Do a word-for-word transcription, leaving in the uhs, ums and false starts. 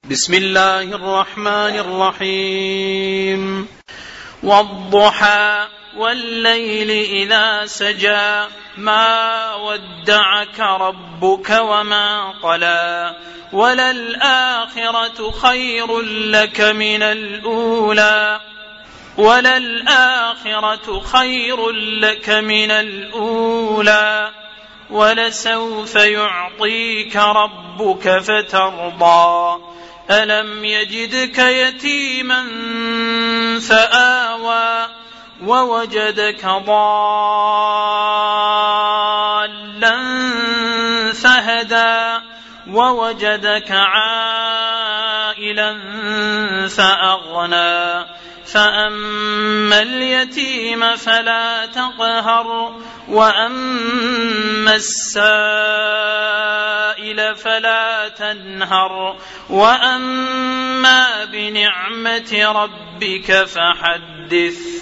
بسم الله الرحمن الرحيم. والضحى والليل إذا سجى ما ودعك ربك وما قلى وللآخرة خير لك من الأولى وللآخرة خير لك من الأولى ولسوف يعطيك ربك فترضى ألم يجدك يتيما فآوى ووجدك ضالا فهدى ووجدك عائلا فأغنى فأما اليتيم فلا تقهر وأما السائل فلا تنهر وأما بنعمة ربك فحدث.